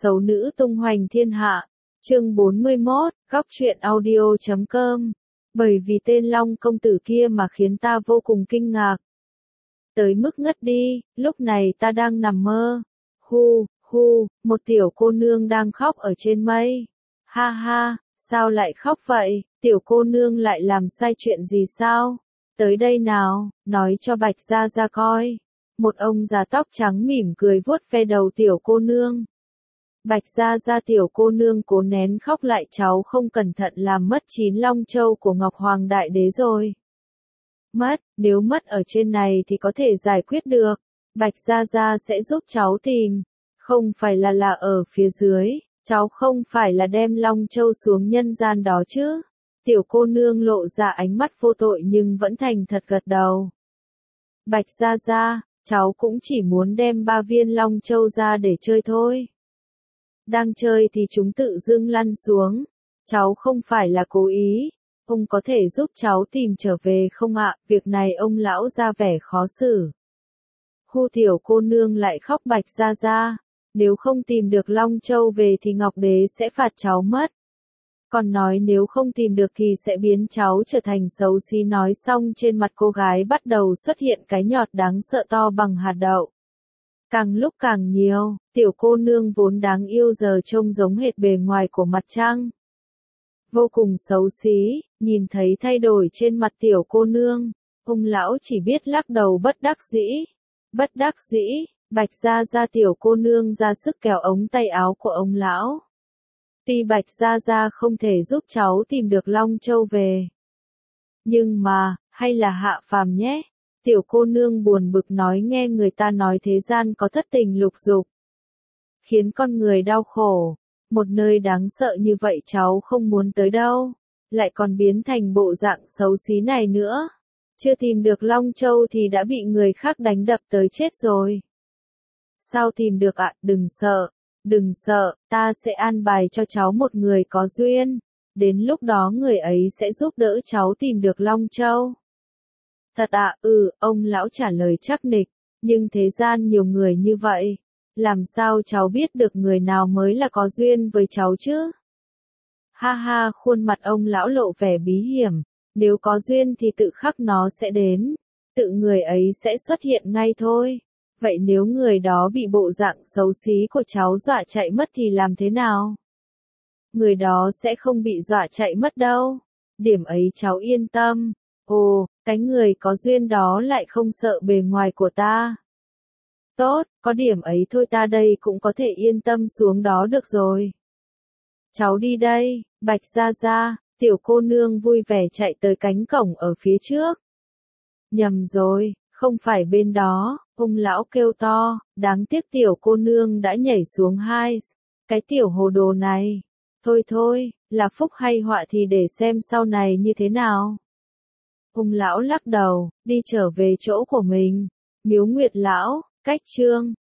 Xấu nữ tung hoành thiên hạ. Chương 41, góc truyện audio.com. Bởi vì tên Long công tử kia mà khiến ta vô cùng kinh ngạc. Tới mức ngất đi, lúc này ta đang nằm mơ. Hu, hu, một tiểu cô nương đang khóc ở trên mây. Ha ha, sao lại khóc vậy, tiểu cô nương lại làm sai chuyện gì sao? Tới đây nào, nói cho Bạch Gia Gia coi. Một ông già tóc trắng mỉm cười vuốt ve đầu tiểu cô nương. Bạch Gia Gia, tiểu cô nương cố nén khóc lại, cháu không cẩn thận làm mất 9 long châu của Ngọc Hoàng Đại Đế rồi. Mất, nếu mất ở trên này thì có thể giải quyết được. Bạch Gia Gia sẽ giúp cháu tìm. Không phải là ở phía dưới, cháu không phải là đem long châu xuống nhân gian đó chứ. Tiểu cô nương lộ ra ánh mắt vô tội nhưng vẫn thành thật gật đầu. Bạch Gia Gia, cháu cũng chỉ muốn đem 3 viên long châu ra để chơi thôi. Đang chơi thì chúng tự dưng lăn xuống. Cháu không phải là cố ý. Ông có thể giúp cháu tìm trở về không ạ? Việc này ông lão ra vẻ khó xử. Hu, tiểu cô nương lại khóc. Bạch Gia Gia, nếu không tìm được long châu về thì Ngọc Đế sẽ phạt cháu mất. Còn nói nếu không tìm được thì sẽ biến cháu trở thành xấu xí. Nói xong trên mặt cô gái bắt đầu xuất hiện cái nhọt đáng sợ to bằng hạt đậu. Càng lúc càng nhiều, tiểu cô nương vốn đáng yêu giờ trông giống hệt bề ngoài của mặt trăng. Vô cùng xấu xí, nhìn thấy thay đổi trên mặt tiểu cô nương, ông lão chỉ biết lắc đầu bất đắc dĩ. Bất đắc dĩ, Bạch Gia Gia, tiểu cô nương ra sức kéo ống tay áo của ông lão. Tuy Bạch Gia Gia không thể giúp cháu tìm được long châu về, nhưng mà, hay là hạ phàm nhé. Tiểu cô nương buồn bực nói, nghe người ta nói thế gian có thất tình lục dục, khiến con người đau khổ. Một nơi đáng sợ như vậy cháu không muốn tới đâu, lại còn biến thành bộ dạng xấu xí này nữa. Chưa tìm được long châu thì đã bị người khác đánh đập tới chết rồi. Sao tìm được ạ? Đừng sợ, ta sẽ an bài cho cháu một người có duyên. Đến lúc đó người ấy sẽ giúp đỡ cháu tìm được long châu. Thật ạ? Ông lão trả lời chắc nịch, nhưng thế gian nhiều người như vậy, làm sao cháu biết được người nào mới là có duyên với cháu chứ? Ha ha, khuôn mặt ông lão lộ vẻ bí hiểm, nếu có duyên thì tự khắc nó sẽ đến, tự người ấy sẽ xuất hiện ngay thôi. Vậy nếu người đó bị bộ dạng xấu xí của cháu dọa chạy mất thì làm thế nào? Người đó sẽ không bị dọa chạy mất đâu, điểm ấy cháu yên tâm. Ồ, cái người có duyên đó lại không sợ bề ngoài của ta. Tốt, có điểm ấy thôi ta đây cũng có thể yên tâm xuống đó được rồi. Cháu đi đây, Bạch Gia Gia, tiểu cô nương vui vẻ chạy tới cánh cổng ở phía trước. Nhầm rồi, không phải bên đó, ông lão kêu to, đáng tiếc tiểu cô nương đã nhảy xuống hai. Cái tiểu hồ đồ này. Thôi, là phúc hay họa thì để xem sau này như thế nào. Ông lão lắc đầu, đi trở về chỗ của mình. Miếu Nguyệt Lão, cách chương